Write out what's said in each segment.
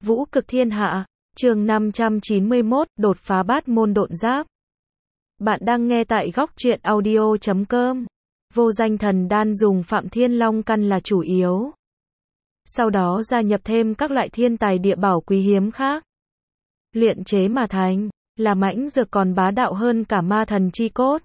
Vũ cực thiên hạ, chương 591, đột phá bát môn độn giáp. Bạn đang nghe tại góc truyện audio.com. Vô danh thần đan dùng Phạm Thiên Long căn là chủ yếu. Sau đó gia nhập thêm các loại thiên tài địa bảo quý hiếm khác. Luyện chế mà thành, là mãnh dược còn bá đạo hơn cả ma thần chi cốt.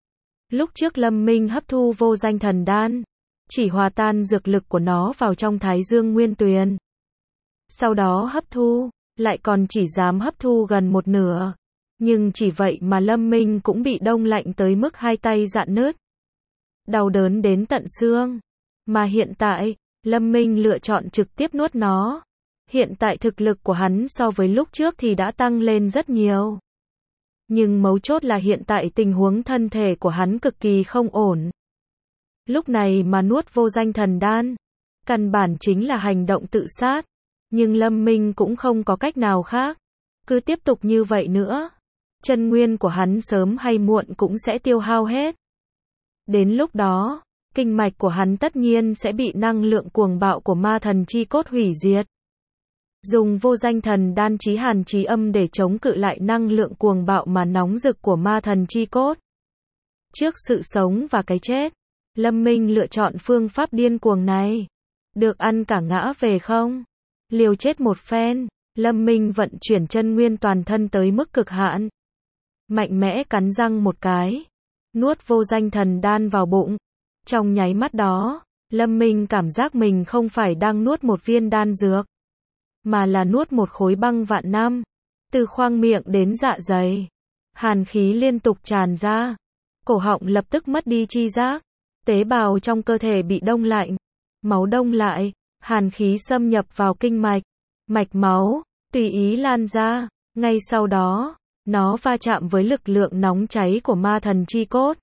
Lúc trước Lâm Minh hấp thu vô danh thần đan, chỉ hòa tan dược lực của nó vào trong Thái Dương Nguyên Tuyền. Sau đó hấp thu, lại còn chỉ dám hấp thu gần một nửa. Nhưng chỉ vậy mà Lâm Minh cũng bị đông lạnh tới mức hai tay rạn nứt. Đau đớn đến tận xương. Mà hiện tại, Lâm Minh lựa chọn trực tiếp nuốt nó. Hiện tại thực lực của hắn so với lúc trước thì đã tăng lên rất nhiều. Nhưng mấu chốt là hiện tại tình huống thân thể của hắn cực kỳ không ổn. Lúc này mà nuốt vô danh thần đan, căn bản chính là hành động tự sát. Nhưng Lâm Minh cũng không có cách nào khác. Cứ tiếp tục như vậy nữa, chân nguyên của hắn sớm hay muộn cũng sẽ tiêu hao hết. Đến lúc đó, kinh mạch của hắn tất nhiên sẽ bị năng lượng cuồng bạo của ma thần chi cốt hủy diệt. Dùng vô danh thần đan chí hàn chí âm để chống cự lại năng lượng cuồng bạo mà nóng rực của ma thần chi cốt. Trước sự sống và cái chết, Lâm Minh lựa chọn phương pháp điên cuồng này. Được ăn cả ngã về không? Liều chết một phen, Lâm Minh vận chuyển chân nguyên toàn thân tới mức cực hạn. Mạnh mẽ cắn răng một cái, nuốt vô danh thần đan vào bụng. Trong nháy mắt đó, Lâm Minh cảm giác mình không phải đang nuốt một viên đan dược, mà là nuốt một khối băng vạn năm. Từ khoang miệng đến dạ dày, hàn khí liên tục tràn ra. Cổ họng lập tức mất đi chi giác. Tế bào trong cơ thể bị đông lạnh. Máu đông lại, hàn khí xâm nhập vào kinh mạch, mạch máu, tùy ý lan ra. Ngay sau đó, nó va chạm với lực lượng nóng cháy của ma thần chi cốt.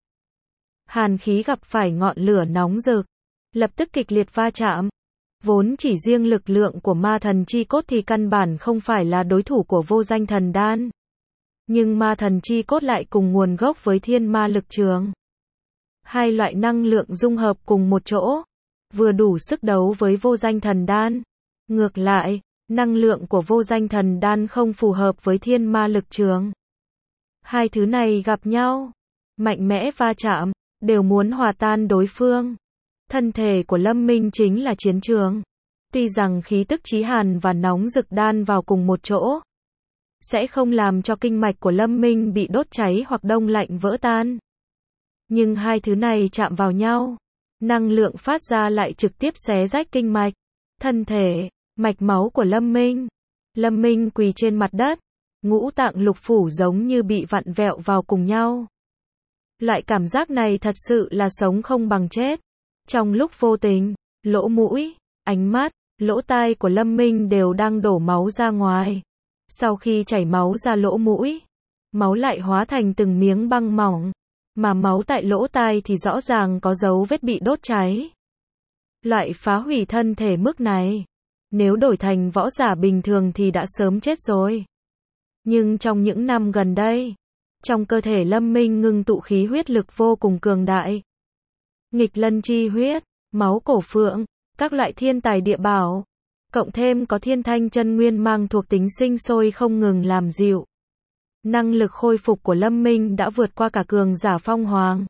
Hàn khí gặp phải ngọn lửa nóng rực, lập tức kịch liệt va chạm. Vốn chỉ riêng lực lượng của ma thần chi cốt thì căn bản không phải là đối thủ của vô danh thần đan. Nhưng ma thần chi cốt lại cùng nguồn gốc với thiên ma lực trường. Hai loại năng lượng dung hợp cùng một chỗ, vừa đủ sức đấu với vô danh thần đan. Ngược lại, năng lượng của vô danh thần đan không phù hợp với thiên ma lực trường. Hai thứ này gặp nhau, mạnh mẽ va chạm, đều muốn hòa tan đối phương. Thân thể của Lâm Minh chính là chiến trường. Tuy rằng khí tức chí hàn và nóng rực đan vào cùng một chỗ, sẽ không làm cho kinh mạch của Lâm Minh bị đốt cháy hoặc đông lạnh vỡ tan. Nhưng hai thứ này chạm vào nhau, năng lượng phát ra lại trực tiếp xé rách kinh mạch, thân thể, mạch máu của Lâm Minh. Lâm Minh quỳ trên mặt đất, ngũ tạng lục phủ giống như bị vặn vẹo vào cùng nhau. Loại cảm giác này thật sự là sống không bằng chết. Trong lúc vô tình, lỗ mũi, ánh mắt, lỗ tai của Lâm Minh đều đang đổ máu ra ngoài. Sau khi chảy máu ra lỗ mũi, máu lại hóa thành từng miếng băng mỏng. Mà máu tại lỗ tai thì rõ ràng có dấu vết bị đốt cháy. Loại phá hủy thân thể mức này, nếu đổi thành võ giả bình thường thì đã sớm chết rồi. Nhưng trong những năm gần đây, trong cơ thể Lâm Minh ngưng tụ khí huyết lực vô cùng cường đại. Nghịch lân chi huyết, máu cổ phượng, các loại thiên tài địa bảo, cộng thêm có thiên thanh chân nguyên mang thuộc tính sinh sôi không ngừng làm dịu. Năng lực khôi phục của Lâm Minh đã vượt qua cả cường giả phong hoàng.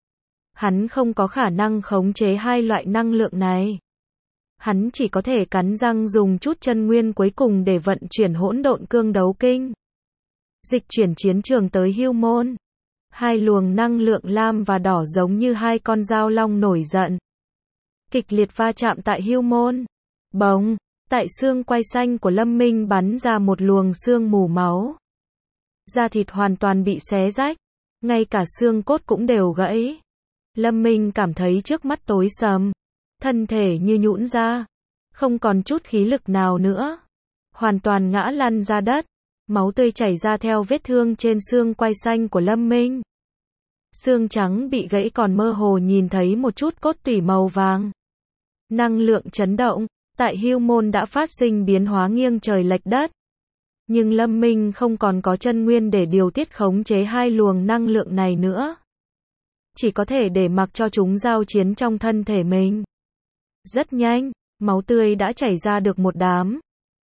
Hắn không có khả năng khống chế hai loại năng lượng này. Hắn chỉ có thể cắn răng dùng chút chân nguyên cuối cùng để vận chuyển hỗn độn cương đấu kinh. Dịch chuyển chiến trường tới Hưu Môn. Hai luồng năng lượng lam và đỏ giống như hai con dao long nổi giận. Kịch liệt va chạm tại Hưu Môn. Bỗng, tại xương quai xanh của Lâm Minh bắn ra một luồng sương mù máu. Da thịt hoàn toàn bị xé rách, ngay cả xương cốt cũng đều gãy. Lâm Minh cảm thấy trước mắt tối sầm, thân thể như nhũn ra, không còn chút khí lực nào nữa, hoàn toàn ngã lăn ra đất, máu tươi chảy ra theo vết thương trên xương quai xanh của Lâm Minh. Xương trắng bị gãy còn mơ hồ nhìn thấy một chút cốt tủy màu vàng. Năng lượng chấn động, tại Hưu Môn đã phát sinh biến hóa nghiêng trời lệch đất. Nhưng Lâm Minh không còn có chân nguyên để điều tiết khống chế hai luồng năng lượng này nữa. Chỉ có thể để mặc cho chúng giao chiến trong thân thể mình. Rất nhanh, máu tươi đã chảy ra được một đám.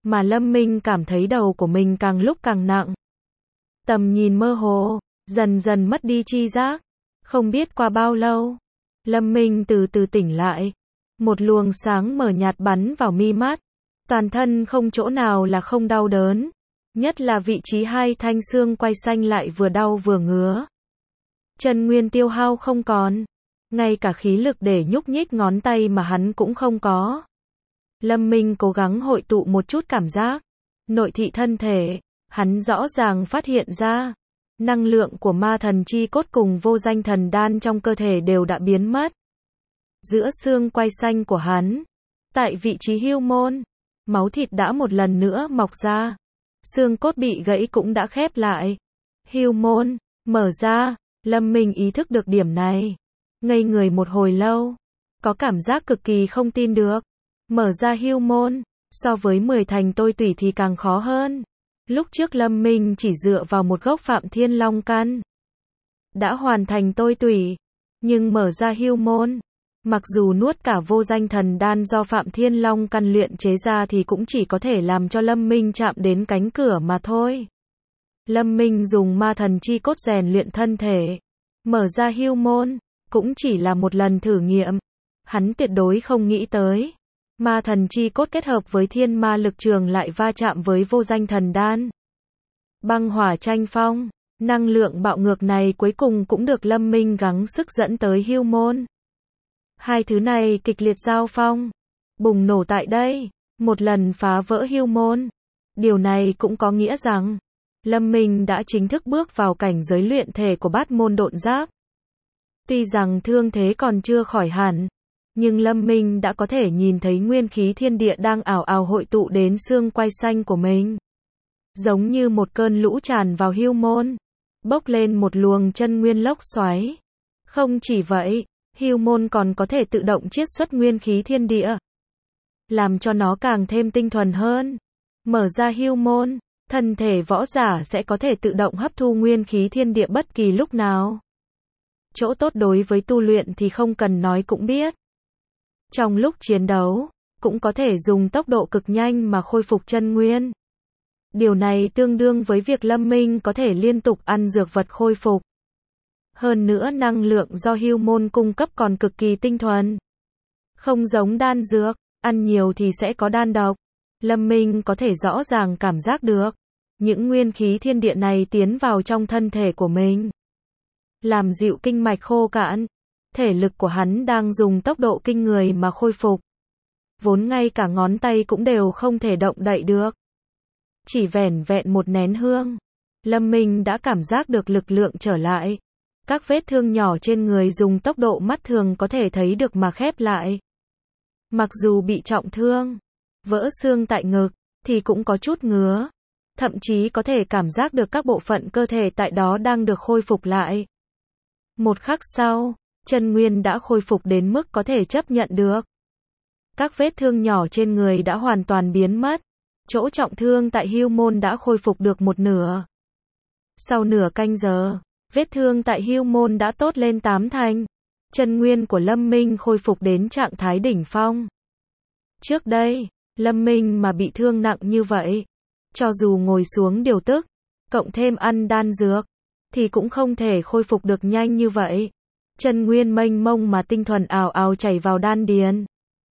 mà Lâm Minh cảm thấy đầu của mình càng lúc càng nặng. Tầm nhìn mơ hồ, dần dần mất đi tri giác. Không biết qua bao lâu, Lâm Minh từ từ tỉnh lại. Một luồng sáng mờ nhạt bắn vào mi mắt. Toàn thân không chỗ nào là không đau đớn. Nhất là vị trí hai thanh xương quai xanh lại vừa đau vừa ngứa. Chân nguyên tiêu hao không còn. Ngay cả khí lực để nhúc nhích ngón tay mà hắn cũng không có. Lâm Minh cố gắng hội tụ một chút cảm giác. Nội thị thân thể, hắn rõ ràng phát hiện ra. Năng lượng của ma thần chi cốt cùng vô danh thần đan trong cơ thể đều đã biến mất. Giữa xương quai xanh của hắn, tại vị trí hưu môn, máu thịt đã một lần nữa mọc ra. Xương cốt bị gãy cũng đã khép lại. Hưu môn, mở ra, Lâm Minh ý thức được điểm này. Ngây người một hồi lâu, có cảm giác cực kỳ không tin được. Mở ra hưu môn, so với 10 thành tôi tủy thì càng khó hơn. Lúc trước Lâm Minh chỉ dựa vào một gốc Phạm Thiên Long căn đã hoàn thành tôi tủy, nhưng mở ra hưu môn, mặc dù nuốt cả vô danh thần đan do Phạm Thiên Long căn luyện chế ra thì cũng chỉ có thể làm cho Lâm Minh chạm đến cánh cửa mà thôi. Lâm Minh dùng ma thần chi cốt rèn luyện thân thể, mở ra hưu môn, cũng chỉ là một lần thử nghiệm. Hắn tuyệt đối không nghĩ tới. Ma thần chi cốt kết hợp với thiên ma lực trường lại va chạm với vô danh thần đan. Băng hỏa tranh phong, năng lượng bạo ngược này cuối cùng cũng được Lâm Minh gắng sức dẫn tới hưu môn. Hai thứ này kịch liệt giao phong, bùng nổ tại đây, một lần phá vỡ hưu môn. Điều này cũng có nghĩa rằng, Lâm Minh đã chính thức bước vào cảnh giới luyện thể của bát môn độn giáp. Tuy rằng thương thế còn chưa khỏi hẳn, nhưng Lâm Minh đã có thể nhìn thấy nguyên khí thiên địa đang ảo ảo hội tụ đến xương quai xanh của mình. Giống như một cơn lũ tràn vào hưu môn, bốc lên một luồng chân nguyên lốc xoáy. Không chỉ vậy, hưu môn còn có thể tự động chiết xuất nguyên khí thiên địa, làm cho nó càng thêm tinh thuần hơn. Mở ra hưu môn, thân thể võ giả sẽ có thể tự động hấp thu nguyên khí thiên địa bất kỳ lúc nào. Chỗ tốt đối với tu luyện thì không cần nói cũng biết. Trong lúc chiến đấu, cũng có thể dùng tốc độ cực nhanh mà khôi phục chân nguyên. Điều này tương đương với việc Lâm Minh có thể liên tục ăn dược vật khôi phục. Hơn nữa năng lượng do hưu môn cung cấp còn cực kỳ tinh thuần. Không giống đan dược, ăn nhiều thì sẽ có đan độc. Lâm Minh có thể rõ ràng cảm giác được. Những nguyên khí thiên địa này tiến vào trong thân thể của mình, làm dịu kinh mạch khô cạn. Thể lực của hắn đang dùng tốc độ kinh người mà khôi phục. Vốn ngay cả ngón tay cũng đều không thể động đậy được. Chỉ vẻn vẹn một nén hương, Lâm Minh đã cảm giác được lực lượng trở lại. Các vết thương nhỏ trên người dùng tốc độ mắt thường có thể thấy được mà khép lại. Mặc dù bị trọng thương, vỡ xương tại ngực, thì cũng có chút ngứa. Thậm chí có thể cảm giác được các bộ phận cơ thể tại đó đang được khôi phục lại. Một khắc sau, chân nguyên đã khôi phục đến mức có thể chấp nhận được. Các vết thương nhỏ trên người đã hoàn toàn biến mất. Chỗ trọng thương tại hưu môn đã khôi phục được một nửa. Sau nửa canh giờ, vết thương tại hưu môn đã tốt lên 8 thành. Chân nguyên của Lâm Minh khôi phục đến trạng thái đỉnh phong. Trước đây, Lâm Minh mà bị thương nặng như vậy, cho dù ngồi xuống điều tức, cộng thêm ăn đan dược, thì cũng không thể khôi phục được nhanh như vậy. Chân nguyên mênh mông mà tinh thuần ào ào chảy vào đan điền.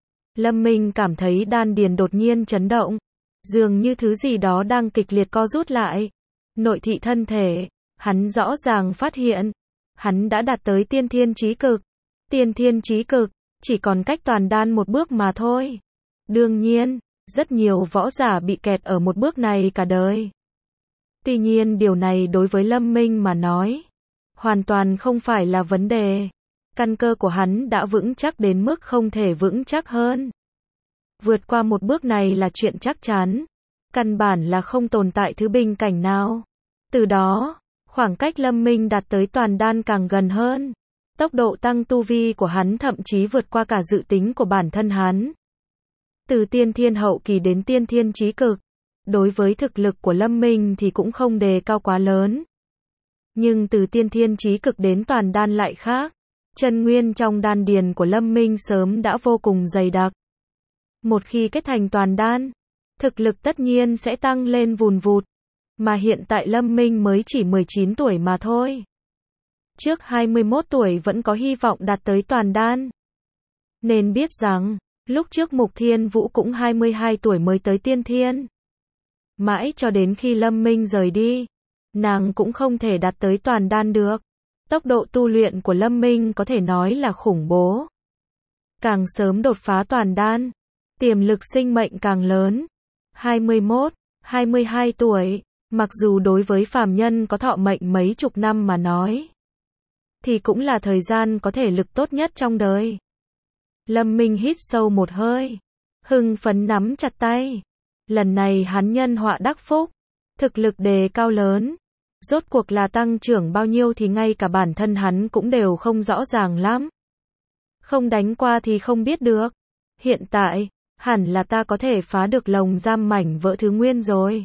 Lâm Minh cảm thấy đan điền đột nhiên chấn động, dường như thứ gì đó đang kịch liệt co rút lại. Nội thị thân thể, hắn rõ ràng phát hiện, hắn đã đạt tới tiên thiên chí cực. Tiên thiên chí cực, chỉ còn cách toàn đan một bước mà thôi. Đương nhiên, rất nhiều võ giả bị kẹt ở một bước này cả đời. Tuy nhiên điều này đối với Lâm Minh mà nói, hoàn toàn không phải là vấn đề. Căn cơ của hắn đã vững chắc đến mức không thể vững chắc hơn. Vượt qua một bước này là chuyện chắc chắn. Căn bản là không tồn tại thứ bình cảnh nào. Từ đó, khoảng cách Lâm Minh đạt tới toàn đan càng gần hơn. Tốc độ tăng tu vi của hắn thậm chí vượt qua cả dự tính của bản thân hắn. Từ tiên thiên hậu kỳ đến tiên thiên chí cực, đối với thực lực của Lâm Minh thì cũng không đề cao quá lớn. Nhưng từ tiên thiên chí cực đến toàn đan lại khác. Chân nguyên trong đan điền của Lâm Minh sớm đã vô cùng dày đặc. Một khi kết thành toàn đan, thực lực tất nhiên sẽ tăng lên vùn vụt. Mà hiện tại Lâm Minh mới chỉ 19 tuổi mà thôi. Trước 21 tuổi vẫn có hy vọng đạt tới toàn đan. Nên biết rằng, lúc trước Mục Thiên Vũ cũng 22 tuổi mới tới tiên thiên. Mãi cho đến khi Lâm Minh rời đi, nàng cũng không thể đạt tới toàn đan được. Tốc độ tu luyện của Lâm Minh có thể nói là khủng bố. Càng sớm đột phá toàn đan, tiềm lực sinh mệnh càng lớn. 21, 22 tuổi, mặc dù đối với phàm nhân có thọ mệnh mấy chục năm mà nói, thì cũng là thời gian có thể lực tốt nhất trong đời. Lâm Minh hít sâu một hơi, hưng phấn nắm chặt tay. Lần này hắn nhân họa đắc phúc, thực lực đề cao lớn. Rốt cuộc là tăng trưởng bao nhiêu thì ngay cả bản thân hắn cũng đều không rõ ràng lắm. Không đánh qua thì không biết được. Hiện tại, hẳn là ta có thể phá được lồng giam mảnh vỡ thứ nguyên rồi.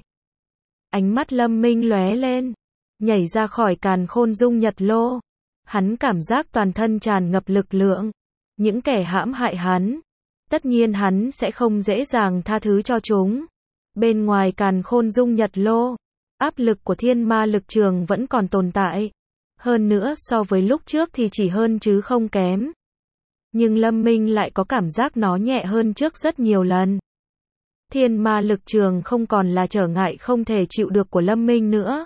Ánh mắt Lâm Minh lóe lên, nhảy ra khỏi càn khôn dung nhật lô. Hắn cảm giác toàn thân tràn ngập lực lượng. Những kẻ hãm hại hắn, tất nhiên hắn sẽ không dễ dàng tha thứ cho chúng. Bên ngoài càn khôn dung nhật lô, áp lực của thiên ma lực trường vẫn còn tồn tại. Hơn nữa so với lúc trước thì chỉ hơn chứ không kém. Nhưng Lâm Minh lại có cảm giác nó nhẹ hơn trước rất nhiều lần. Thiên ma lực trường không còn là trở ngại không thể chịu được của Lâm Minh nữa.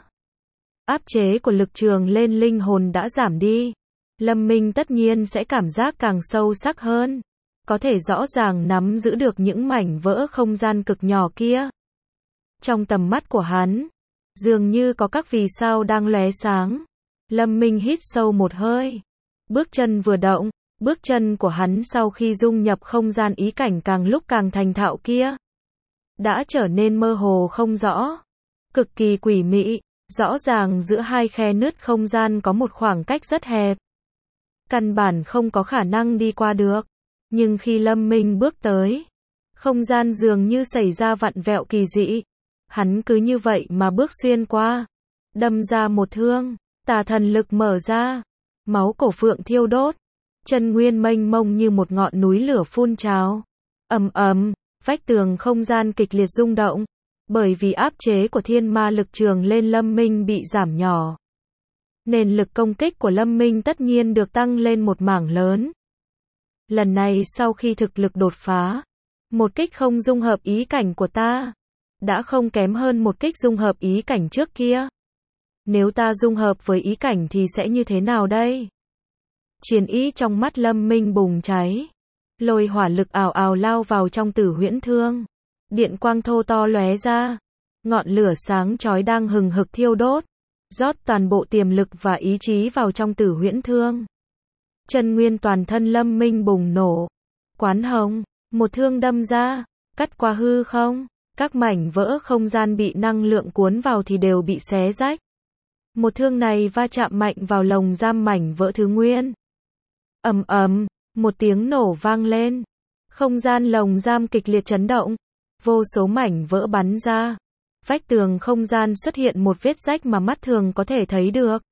Áp chế của lực trường lên linh hồn đã giảm đi. Lâm Minh tất nhiên sẽ cảm giác càng sâu sắc hơn. Có thể rõ ràng nắm giữ được những mảnh vỡ không gian cực nhỏ kia. Trong tầm mắt của hắn, dường như có các vì sao đang lóe sáng. Lâm Minh hít sâu một hơi. Bước chân vừa động, bước chân của hắn sau khi dung nhập không gian ý cảnh càng lúc càng thành thạo kia, đã trở nên mơ hồ không rõ. Cực kỳ quỷ mị, rõ ràng giữa hai khe nứt không gian có một khoảng cách rất hẹp. Căn bản không có khả năng đi qua được. Nhưng khi Lâm Minh bước tới, không gian dường như xảy ra vặn vẹo kỳ dị. Hắn cứ như vậy mà bước xuyên qua, đâm ra một thương, tà thần lực mở ra, máu cổ phượng thiêu đốt, chân nguyên mênh mông như một ngọn núi lửa phun trào. Ầm ầm, vách tường không gian kịch liệt rung động, bởi vì áp chế của thiên ma lực trường lên Lâm Minh bị giảm nhỏ, nên lực công kích của Lâm Minh tất nhiên được tăng lên một mảng lớn. Lần này sau khi thực lực đột phá, một kích không dung hợp ý cảnh của ta đã không kém hơn một kích dung hợp ý cảnh trước kia. Nếu ta dung hợp với ý cảnh thì sẽ như thế nào đây? Chiến ý trong mắt Lâm Minh bùng cháy. Lôi hỏa lực ào ào lao vào trong Tử Huyễn Thương. Điện quang thô to lóe ra. Ngọn lửa sáng chói đang hừng hực thiêu đốt. Rót toàn bộ tiềm lực và ý chí vào trong Tử Huyễn Thương. Chân nguyên toàn thân Lâm Minh bùng nổ. Quán hồng, một thương đâm ra, cắt qua hư không. Các mảnh vỡ không gian bị năng lượng cuốn vào thì đều bị xé rách. Một thương này va chạm mạnh vào lồng giam mảnh vỡ thứ nguyên. Ầm ầm, một tiếng nổ vang lên. Không gian lồng giam kịch liệt chấn động. Vô số mảnh vỡ bắn ra. Vách tường không gian xuất hiện một vết rách mà mắt thường có thể thấy được.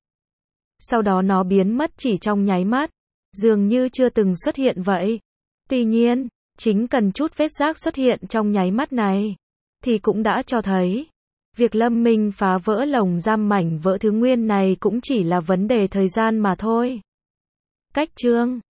Sau đó nó biến mất chỉ trong nháy mắt. Dường như chưa từng xuất hiện vậy. Tuy nhiên, chính cần chút vết rách xuất hiện trong nháy mắt này, thì cũng đã cho thấy, việc Lâm Minh phá vỡ lồng giam mảnh vỡ thứ nguyên này cũng chỉ là vấn đề thời gian mà thôi. Cách chương